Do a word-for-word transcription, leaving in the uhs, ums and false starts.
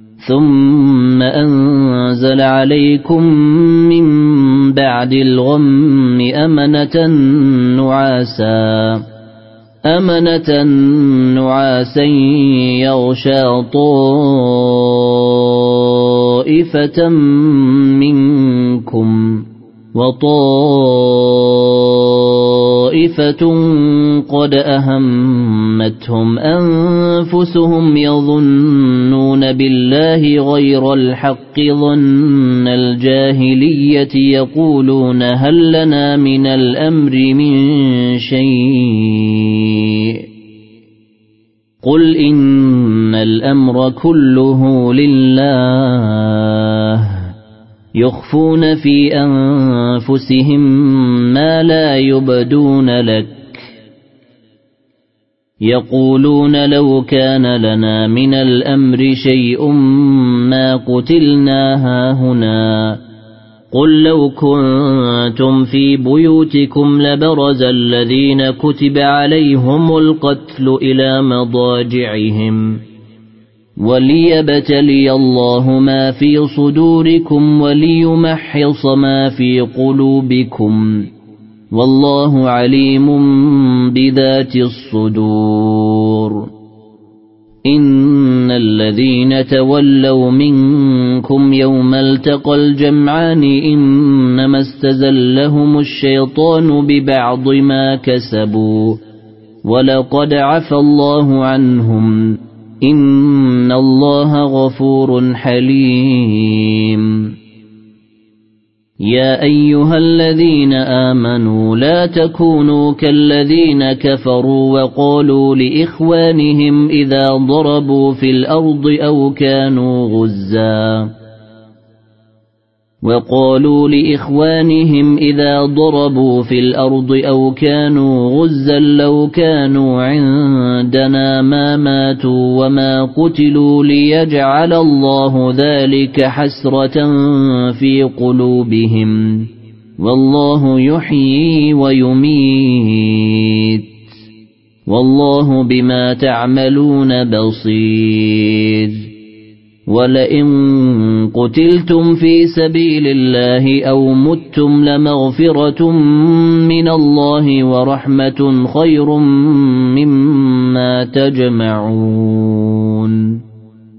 ثم أنزل عليكم من بعد الغم أمنة نعاسا أمنة نعاسا يغشى طائفة منكم وطائفة قد أهمتهم أنفسهم يظنون بالله غير الحق ظن الجاهلية يقولون هل لنا من الأمر من شيء قل إن الأمر كله لله يخفون في أنفسهم ما لا يبدون لك يقولون لو كان لنا من الأمر شيء ما قتلنا هاهنا قل لو كنتم في بيوتكم لبرز الذين كتب عليهم القتل إلى مضاجعهم وليبتلي الله ما في صدوركم وليمحص ما في قلوبكم والله عليم بذات الصدور إن الذين تولوا منكم يوم التقى الجمعان إنما استزلهم الشيطان ببعض ما كسبوا ولقد عفى الله عنهم إن الله غفور حليم يا أيها الذين آمنوا لا تكونوا كالذين كفروا وقالوا لإخوانهم إذا ضربوا في الأرض أو كانوا غزا وقالوا لإخوانهم إذا ضربوا في الأرض أو كانوا غزا لو كانوا عندنا ما ماتوا وما قتلوا ليجعل الله ذلك حسرة في قلوبهم والله يحيي ويميت والله بما تعملون بصير ولئن قتلتم في سبيل الله أو متم لمغفرة من الله ورحمة خير مما تجمعون.